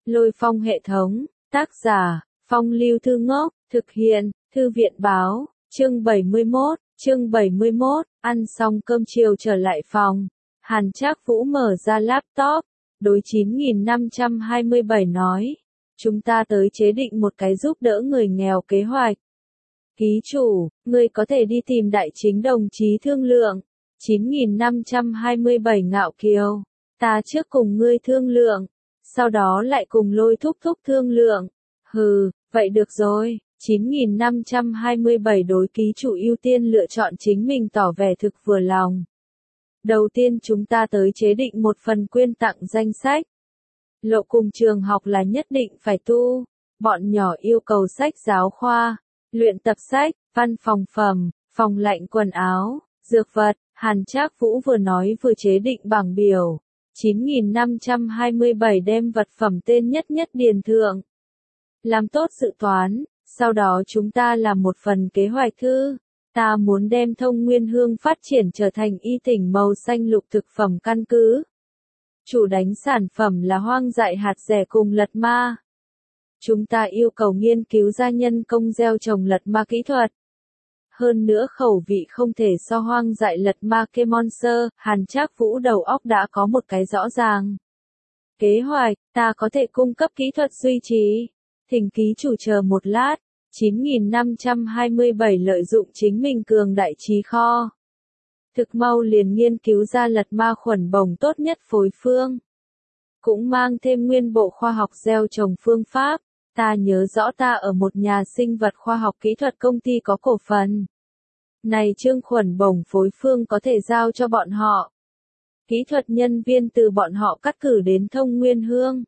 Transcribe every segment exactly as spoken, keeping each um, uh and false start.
Lôi Phong hệ thống, tác giả, Phong Lưu Thư Ngốc, thực hiện, Thư viện Báo, chương bảy mươi mốt, chương bảy mươi mốt, ăn xong cơm chiều trở lại phòng. Hàn Trác Vũ mở ra laptop, đối chín nghìn năm trăm hai mươi bảy nói, chúng ta tới chế định một cái giúp đỡ người nghèo kế hoạch. Ký chủ, ngươi có thể đi tìm đại chính đồng chí thương lượng. chín nghìn năm trăm hai mươi bảy Ngạo Kiều, ta trước cùng ngươi thương lượng, sau đó lại cùng Lôi thúc thúc thương lượng. Hừ, vậy được rồi. chín nghìn năm trăm hai mươi bảy đối ký chủ ưu tiên lựa chọn chính mình tỏ vẻ thực vừa lòng. Đầu tiên chúng ta tới chế định một phần quyên tặng danh sách. Lộ cùng trường học là nhất định phải tu. Bọn nhỏ yêu cầu sách giáo khoa, luyện tập sách, văn phòng phẩm, phòng lạnh quần áo, dược vật. Hàn Trác Vũ vừa nói vừa chế định bảng biểu. chín nghìn năm trăm hai mươi bảy đem vật phẩm tên nhất nhất điền thượng. Làm tốt dự toán, sau đó chúng ta làm một phần kế hoạch thư. Ta muốn đem Thông Nguyên Hương phát triển trở thành y tỉnh màu xanh lục thực phẩm căn cứ. Chủ đánh sản phẩm là hoang dại hạt rẻ cùng lật ma. Chúng ta yêu cầu nghiên cứu ra nhân công gieo trồng lật ma kỹ thuật. Hơn nữa khẩu vị không thể so hoang dại lật ma kê monster. Hàn Trác Vũ đầu óc đã có một cái rõ ràng. Kế hoạch, ta có thể cung cấp kỹ thuật duy trì. Thỉnh ký chủ chờ một lát. chín nghìn năm trăm hai mươi bảy lợi dụng chính mình cường đại trí kho. Thực mau liền nghiên cứu ra lật ma khuẩn bồng tốt nhất phối phương. Cũng mang thêm nguyên bộ khoa học gieo trồng phương pháp. Ta nhớ rõ ta ở một nhà sinh vật khoa học kỹ thuật công ty có cổ phần. Này chương khuẩn bồng phối phương có thể giao cho bọn họ. Kỹ thuật nhân viên từ bọn họ cắt cử đến Thông Nguyên Hương.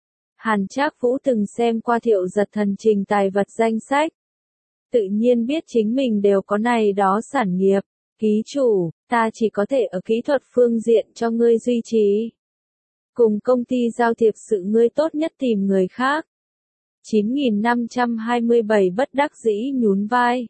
Hàn Trác Vũ từng xem qua Thiệu Giật Thần trình tài vật danh sách. Tự nhiên biết chính mình đều có này đó sản nghiệp. Ký chủ, ta chỉ có thể ở kỹ thuật phương diện cho ngươi duy trì. Cùng công ty giao thiệp sự ngươi tốt nhất tìm người khác. chín nghìn năm trăm hai mươi bảy bất đắc dĩ nhún vai.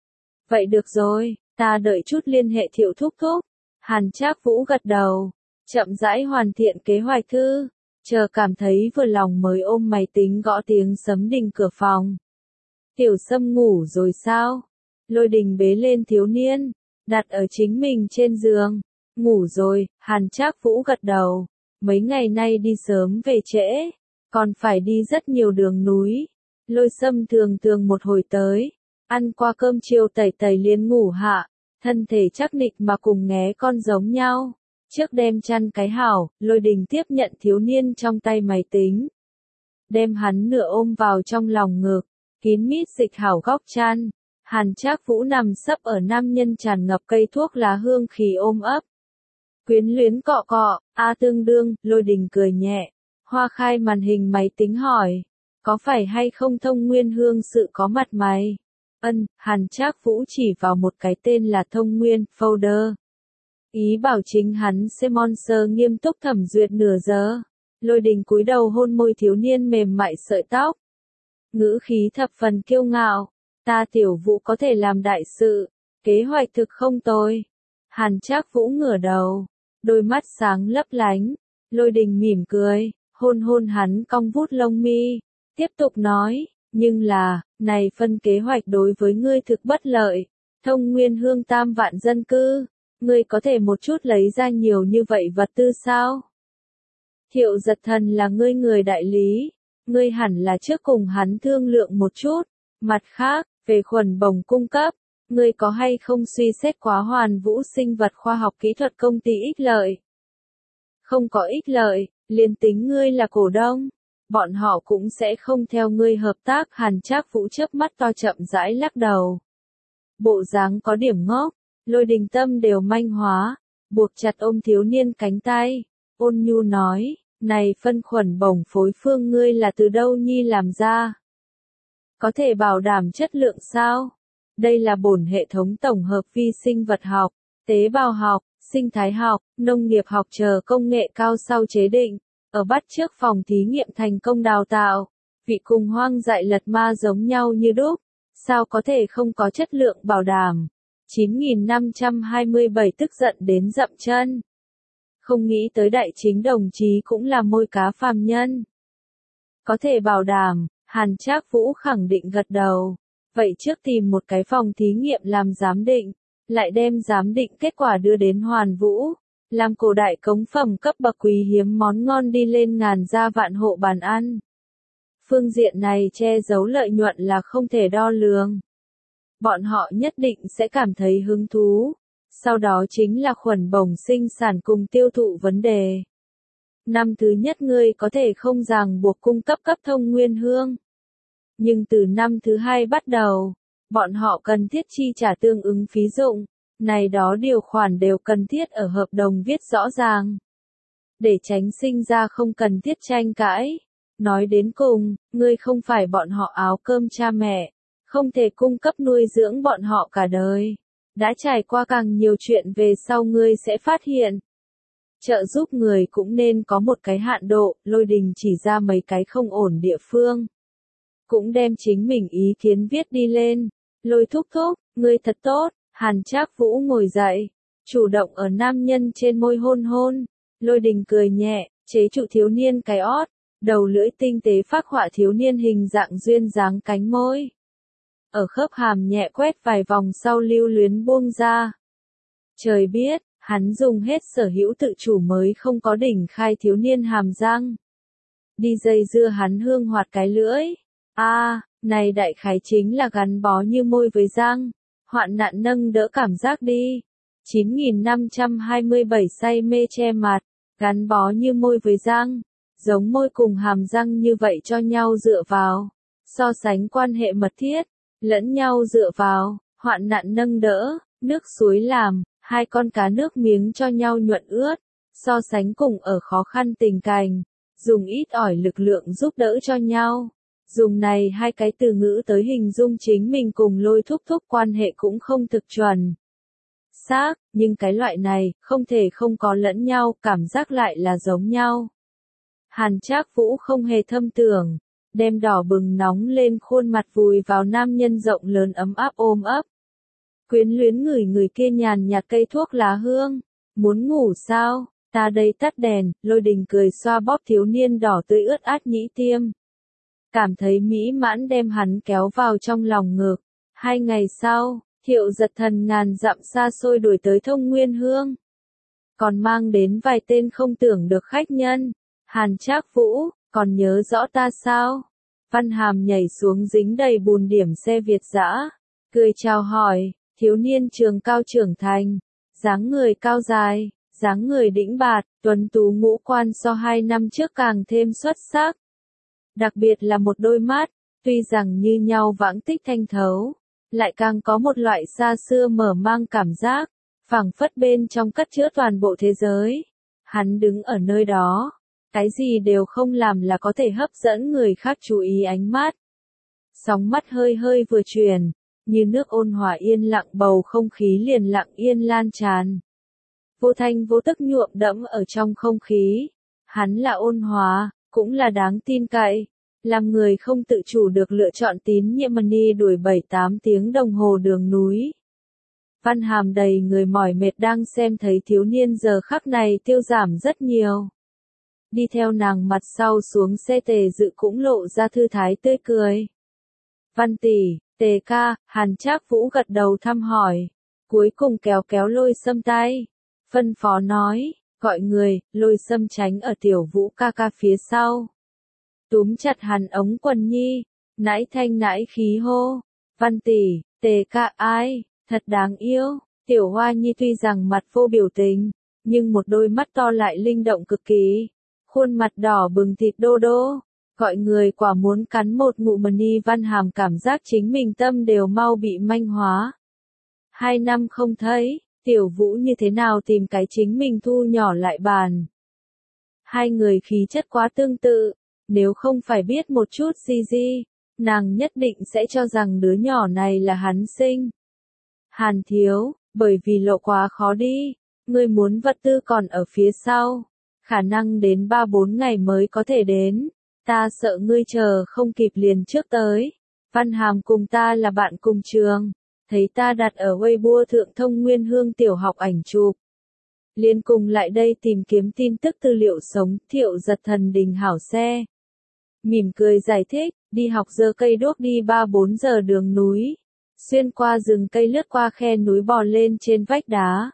Vậy được rồi, ta đợi chút liên hệ Thiệu thúc thúc. Hàn Trác Vũ gật đầu, chậm rãi hoàn thiện kế hoạch thư, chờ cảm thấy vừa lòng mới ôm máy tính gõ tiếng sấm đình cửa phòng. Tiểu Sâm ngủ rồi sao? Lôi Đình bế lên thiếu niên, đặt ở chính mình trên giường. Ngủ rồi, Hàn Trác Vũ gật đầu. Mấy ngày nay đi sớm về trễ, còn phải đi rất nhiều đường núi. Lôi Sâm thường thường một hồi tới, ăn qua cơm chiều tẩy tẩy liền ngủ hạ, thân thể chắc nịch mà cùng nghé con giống nhau. Trước đem chăn cái hảo, Lôi Đình tiếp nhận thiếu niên trong tay máy tính. Đem hắn nửa ôm vào trong lòng ngực, kín mít dịch hảo góc chăn. Hàn Trác Vũ nằm sấp ở nam nhân tràn ngập cây thuốc lá hương khí ôm ấp. Quyến luyến cọ cọ, a tương đương, Lôi Đình cười nhẹ. Hoa khai màn hình máy tính hỏi, có phải hay không Thông Nguyên Hương sự có mặt mày? Ân, Hàn Trác Vũ chỉ vào một cái tên là Thông Nguyên, folder. Ý bảo chính hắn Semonser nghiêm túc thẩm duyệt nửa giờ. Lôi Đình cúi đầu hôn môi thiếu niên mềm mại sợi tóc. Ngữ khí thập phần kiêu ngạo, ta Tiểu Vũ có thể làm đại sự, kế hoạch thực không tồi. Hàn Trác Vũ ngửa đầu, đôi mắt sáng lấp lánh. Lôi Đình mỉm cười, hôn hôn hắn cong vút lông mi, tiếp tục nói, nhưng là, này phân kế hoạch đối với ngươi thực bất lợi. Thông Nguyên Hương tam vạn dân cư, ngươi có thể một chút lấy ra nhiều như vậy vật tư sao? Thiệu Giật Thần là ngươi người đại lý, ngươi hẳn là trước cùng hắn thương lượng một chút. Mặt khác, về khuẩn bồng cung cấp, ngươi có hay không suy xét quá Hoàn Vũ sinh vật khoa học kỹ thuật công ty ích lợi? Không có ích lợi, liền tính ngươi là cổ đông, bọn họ cũng sẽ không theo ngươi hợp tác. Hàn Trác Vũ chớp mắt to chậm rãi lắc đầu. Bộ dáng có điểm ngốc. Lôi Đình tâm đều manh hóa, buộc chặt ôm thiếu niên cánh tay, ôn nhu nói, này phân khuẩn bồng phối phương ngươi là từ đâu nhi làm ra? Có thể bảo đảm chất lượng sao? Đây là bổn hệ thống tổng hợp vi sinh vật học, tế bào học, sinh thái học, nông nghiệp học chờ công nghệ cao sau chế định, ở bắt chước phòng thí nghiệm thành công đào tạo, vị cùng hoang dại lật ma giống nhau như đúc, sao có thể không có chất lượng bảo đảm? chín nghìn năm trăm hai mươi bảy tức giận đến dậm chân. Không nghĩ tới đại chính đồng chí cũng là môi cá phàm nhân. Có thể bảo đảm, Hàn Trác Vũ khẳng định gật đầu. Vậy trước tìm một cái phòng thí nghiệm làm giám định, lại đem giám định kết quả đưa đến Hoàn Vũ, làm cổ đại cống phẩm cấp bậc quý hiếm món ngon đi lên ngàn gia vạn hộ bàn ăn. Phương diện này che giấu lợi nhuận là không thể đo lường. Bọn họ nhất định sẽ cảm thấy hứng thú. Sau đó chính là khuẩn bổng sinh sản cùng tiêu thụ vấn đề. Năm thứ nhất ngươi có thể không ràng buộc cung cấp cấp thông nguyên hương. Nhưng từ năm thứ hai bắt đầu, bọn họ cần thiết chi trả tương ứng phí dụng. Này đó điều khoản đều cần thiết ở hợp đồng viết rõ ràng. Để tránh sinh ra không cần thiết tranh cãi. Nói đến cùng, ngươi không phải bọn họ áo cơm cha mẹ, không thể cung cấp nuôi dưỡng bọn họ cả đời. Đã trải qua càng nhiều chuyện về sau ngươi sẽ phát hiện. Trợ giúp người cũng nên có một cái hạn độ, Lôi Đình chỉ ra mấy cái không ổn địa phương. Cũng đem chính mình ý kiến viết đi lên. Lôi thúc thúc, ngươi thật tốt. Hàn Trác Vũ ngồi dậy, chủ động ở nam nhân trên môi hôn hôn. Lôi Đình cười nhẹ, chế trụ thiếu niên cái ót, đầu lưỡi tinh tế phác họa thiếu niên hình dạng duyên dáng cánh môi. Ở khớp hàm nhẹ quét vài vòng sau lưu luyến buông ra. Trời biết, hắn dùng hết sở hữu tự chủ mới không có đỉnh khai thiếu niên hàm răng. Đi dây dưa hắn hương hoạt cái lưỡi. A, à, này đại khái chính là gắn bó như môi với răng. Hoạn nạn nâng đỡ cảm giác đi. chín nghìn năm trăm hai mươi bảy say mê che mặt, gắn bó như môi với răng, giống môi cùng hàm răng như vậy cho nhau dựa vào, so sánh quan hệ mật thiết, lẫn nhau dựa vào, hoạn nạn nâng đỡ, nước suối làm, hai con cá nước miếng cho nhau nhuận ướt, so sánh cùng ở khó khăn tình cảnh, dùng ít ỏi lực lượng giúp đỡ cho nhau. Dùng này hai cái từ ngữ tới hình dung chính mình cùng Lôi thúc thúc quan hệ cũng không thực chuẩn. Xác, nhưng cái loại này, không thể không có lẫn nhau, cảm giác lại là giống nhau. Hàn Trác Vũ không hề thâm tưởng, đem đỏ bừng nóng lên khuôn mặt vùi vào nam nhân rộng lớn ấm áp ôm ấp. Quyến luyến ngửi người kia nhàn nhạt cây thuốc lá hương, muốn ngủ sao, ta đây tắt đèn, Lôi Đình cười xoa bóp thiếu niên đỏ tươi ướt át nhĩ tiêm. Cảm thấy mỹ mãn đem hắn kéo vào trong lòng ngực. Hai ngày sau, Thiệu Giật Thần ngàn dặm xa xôi đuổi tới Thông Nguyên Hương. Còn mang đến vài tên không tưởng được khách nhân. Hàn Trác Vũ, còn nhớ rõ ta sao? Văn Hàm nhảy xuống dính đầy bùn điểm xe Việt dã, cười chào hỏi, thiếu niên trường cao trưởng thành, dáng người cao dài, dáng người đĩnh bạt, tuấn tú ngũ quan so hai năm trước càng thêm xuất sắc. Đặc biệt là một đôi mắt, tuy rằng như nhau vãng tích thanh thấu, lại càng có một loại xa xưa mở mang cảm giác, phảng phất bên trong cất chứa toàn bộ thế giới. Hắn đứng ở nơi đó, cái gì đều không làm là có thể hấp dẫn người khác chú ý ánh mắt. Sóng mắt hơi hơi vừa chuyển, như nước ôn hòa yên lặng bầu không khí liền lặng yên lan tràn. Vô thanh vô tức nhuộm đẫm ở trong không khí. Hắn là ôn hòa, cũng là đáng tin cậy, làm người không tự chủ được lựa chọn tín nhiệm Money đuổi bảy tám tiếng đồng hồ đường núi. Văn Hàm đầy người mỏi mệt đang xem thấy thiếu niên giờ khắc này tiêu giảm rất nhiều. Đi theo nàng mặt sau xuống xe Tề Dự cũng lộ ra thư thái tươi cười. Văn tỷ, Tề ca, Hàn Trác Vũ gật đầu thăm hỏi, cuối cùng kéo kéo Lôi Sâm tay, phân phó nói, gọi người, Lôi Sâm tránh ở Tiểu Vũ ca ca phía sau. Túm chặt hắn ống quần nhi, nãi thanh nãi khí hô, Văn tỷ, Tề ca ai, thật đáng yêu. Tiểu Hoa Nhi tuy rằng mặt vô biểu tình, nhưng một đôi mắt to lại linh động cực kỳ, khuôn mặt đỏ bừng thịt đô đô, gọi người quả muốn cắn một ngụm. Money Văn Hàm cảm giác chính mình tâm đều mau bị manh hóa. Hai năm không thấy, Tiểu Vũ như thế nào tìm cái chính mình thu nhỏ lại bàn. Hai người khí chất quá tương tự, nếu không phải biết một chút gì gì, nàng nhất định sẽ cho rằng đứa nhỏ này là hắn sinh. Hàn thiếu, bởi vì lộ quá khó đi, ngươi muốn vật tư còn ở phía sau, khả năng đến ba bốn ngày mới có thể đến, ta sợ ngươi chờ không kịp liền trước tới. Văn Hàm cùng ta là bạn cùng trường, thấy ta đặt ở Weibo thượng Thông Nguyên Hương tiểu học ảnh chụp, liền cùng lại đây tìm kiếm tin tức tư liệu sống. Thiệu Giật Thần đình hảo xe. mỉm cười giải thích, đi học giơ cây đuốc đi ba bốn giờ đường núi, xuyên qua rừng cây lướt qua khe núi bò lên trên vách đá.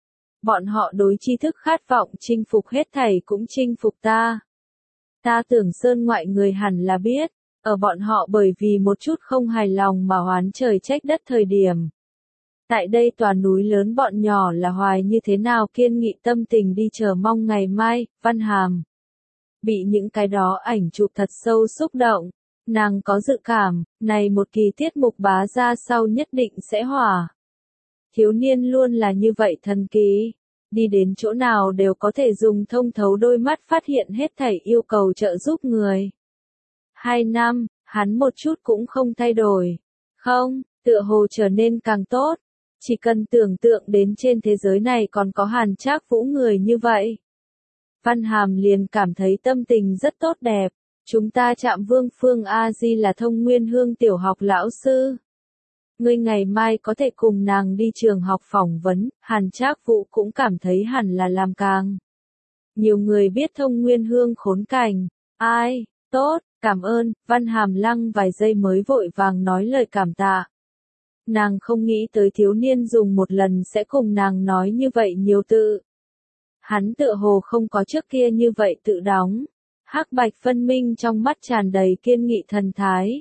Bọn họ đối tri thức khát vọng chinh phục hết thảy cũng chinh phục ta. Ta tưởng sơn ngoại người hẳn là biết, ở bọn họ bởi vì một chút không hài lòng mà oán trời trách đất thời điểm. Tại đây tòa núi lớn bọn nhỏ là hoài như thế nào kiên nghị tâm tình đi chờ mong ngày mai, Văn Hàm. Bị những cái đó ảnh chụp thật sâu xúc động, nàng có dự cảm, này một kỳ tiết mục bá ra sau nhất định sẽ hỏa. Thiếu niên luôn là như vậy thần kỳ, đi đến chỗ nào đều có thể dùng thông thấu đôi mắt phát hiện hết thảy yêu cầu trợ giúp người. Hai năm, hắn một chút cũng không thay đổi. Không, tựa hồ trở nên càng tốt. Chỉ cần tưởng tượng đến trên thế giới này còn có Hàn Trác Vũ người như vậy. Văn Hàm liền cảm thấy tâm tình rất tốt đẹp. Chúng ta chạm Vương Phương A Di là Thông Nguyên Hương tiểu học lão sư. Ngươi ngày mai có thể cùng nàng đi trường học phỏng vấn, Hàn Trác Vũ cũng cảm thấy hẳn là làm càng. Nhiều người biết Thông Nguyên Hương khốn cảnh. Ai, tốt, cảm ơn, Văn Hàm lăng vài giây mới vội vàng nói lời cảm tạ. Nàng không nghĩ tới thiếu niên dùng một lần sẽ cùng nàng nói như vậy nhiều tự. Hắn tựa hồ không có trước kia như vậy tự đóng. Hắc bạch phân minh trong mắt tràn đầy kiên nghị thần thái.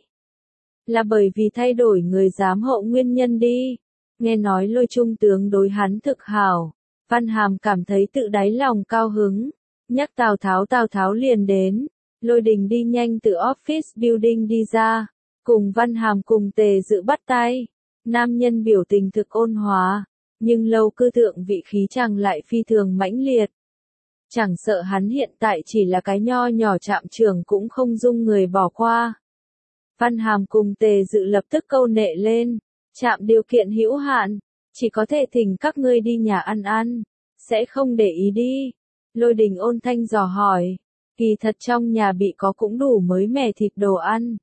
Là bởi vì thay đổi người giám hộ nguyên nhân đi. Nghe nói Lôi trung tướng đối hắn thực hảo. Văn Hàm cảm thấy tự đáy lòng cao hứng. Nhắc Tào Tháo Tào Tháo liền đến. Lôi Đình đi nhanh từ office building đi ra. Cùng Văn Hàm cùng Tề Dự bắt tay. Nam nhân biểu tình thực ôn hòa. Nhưng lâu cư thượng vị khí chàng lại phi thường mãnh liệt. Chẳng sợ hắn hiện tại chỉ là cái nho nhỏ trạm trưởng cũng không dung người bỏ qua. Văn Hàm cùng Tề Dự lập tức câu nệ lên. Trạm điều kiện hữu hạn. Chỉ có thể thỉnh các ngươi đi nhà ăn ăn. Sẽ không để ý đi. Lôi Đình ôn thanh dò hỏi. Kỳ thật trong nhà bị có cũng đủ mới mẻ thịt đồ ăn.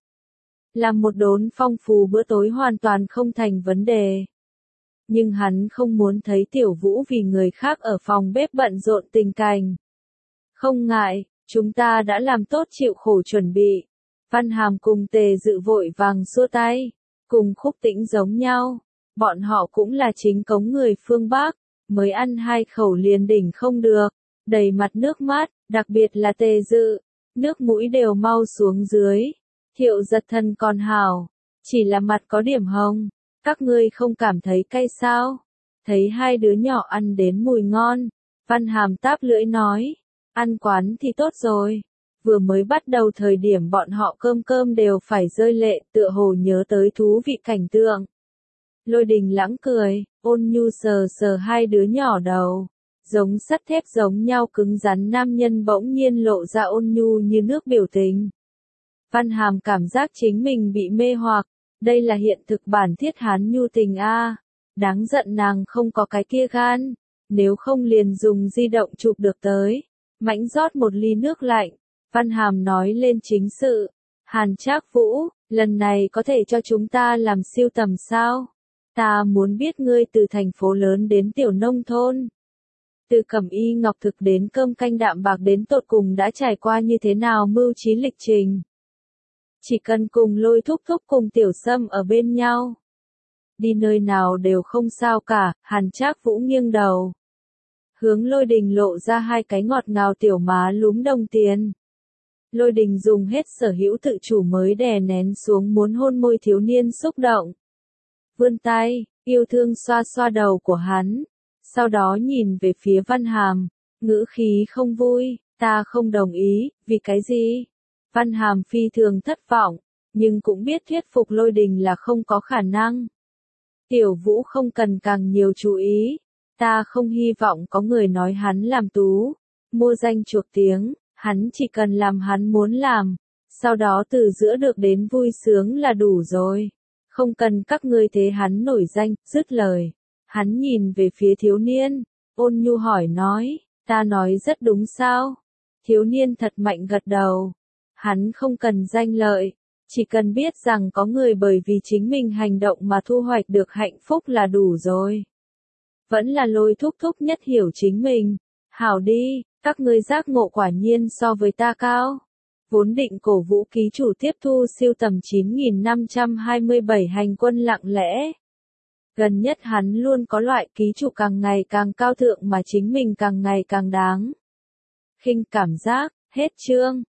Làm một đốn phong phú bữa tối hoàn toàn không thành vấn đề. Nhưng hắn không muốn thấy Tiểu Vũ vì người khác ở phòng bếp bận rộn tình cảnh. Không ngại, chúng ta đã làm tốt chịu khổ chuẩn bị. Văn Hàm cùng Tề Dự vội vàng xua tay. Cùng Khúc Tĩnh giống nhau. Bọn họ cũng là chính cống người phương Bắc. Mới ăn hai khẩu liền đỉnh không được. Đầy mặt nước mắt, đặc biệt là Tề Dự. Nước mũi đều mau xuống dưới. Thiệu Giật Thần còn hảo. Chỉ là mặt có điểm hồng. Các ngươi không cảm thấy cay sao? Thấy hai đứa nhỏ ăn đến mùi ngon. Văn Hàm táp lưỡi nói. Ăn quán thì tốt rồi. Vừa mới bắt đầu thời điểm bọn họ cơm cơm đều phải rơi lệ, tựa hồ nhớ tới thú vị cảnh tượng. Lôi Đình lãng cười, ôn nhu sờ sờ hai đứa nhỏ đầu. Giống sắt thép giống nhau cứng rắn nam nhân bỗng nhiên lộ ra ôn nhu như nước biểu tình. Văn Hàm cảm giác chính mình bị mê hoặc. Đây là hiện thực bản thiết hán nhu tình a. Đáng giận nàng không có cái kia gan. Nếu không liền dùng di động chụp được tới. Mãnh rót một ly nước lạnh. Văn Hàm nói lên chính sự. Hàn Trác Vũ, lần này có thể cho chúng ta làm siêu tầm sao? Ta muốn biết ngươi từ thành phố lớn đến tiểu nông thôn. Từ cẩm y ngọc thực đến cơm canh đạm bạc đến tột cùng đã trải qua như thế nào mưu trí lịch trình. Chỉ cần cùng Lôi thúc thúc cùng Tiểu Sâm ở bên nhau. Đi nơi nào đều không sao cả, Hàn Trác Vũ nghiêng đầu. Hướng Lôi Đình lộ ra hai cái ngọt ngào tiểu má lúm đồng tiền. Lôi Đình dùng hết sở hữu tự chủ mới đè nén xuống muốn hôn môi thiếu niên xúc động. Vươn tay, yêu thương xoa xoa đầu của hắn. Sau đó nhìn về phía Văn Hàm, ngữ khí không vui, ta không đồng ý, vì cái gì? Văn Hàm phi thường thất vọng, nhưng cũng biết thuyết phục Lôi Đình là không có khả năng. Tiểu Vũ không cần càng nhiều chú ý, ta không hy vọng có người nói hắn làm tú, mua danh chuộc tiếng, hắn chỉ cần làm hắn muốn làm, sau đó từ giữa được đến vui sướng là đủ rồi, không cần các ngươi thế hắn nổi danh, dứt lời. Hắn nhìn về phía thiếu niên, ôn nhu hỏi nói, ta nói rất đúng sao? Thiếu niên thật mạnh gật đầu. Hắn không cần danh lợi, chỉ cần biết rằng có người bởi vì chính mình hành động mà thu hoạch được hạnh phúc là đủ rồi. Vẫn là Lôi thúc thúc nhất hiểu chính mình. Hảo đi, các ngươi giác ngộ quả nhiên so với ta cao. vốn định cổ vũ ký chủ tiếp thu siêu tầm chín nghìn năm trăm hai mươi bảy hành quân lặng lẽ. Gần nhất hắn luôn có loại ký chủ càng ngày càng cao thượng mà chính mình càng ngày càng đáng khinh cảm giác. Hết chương.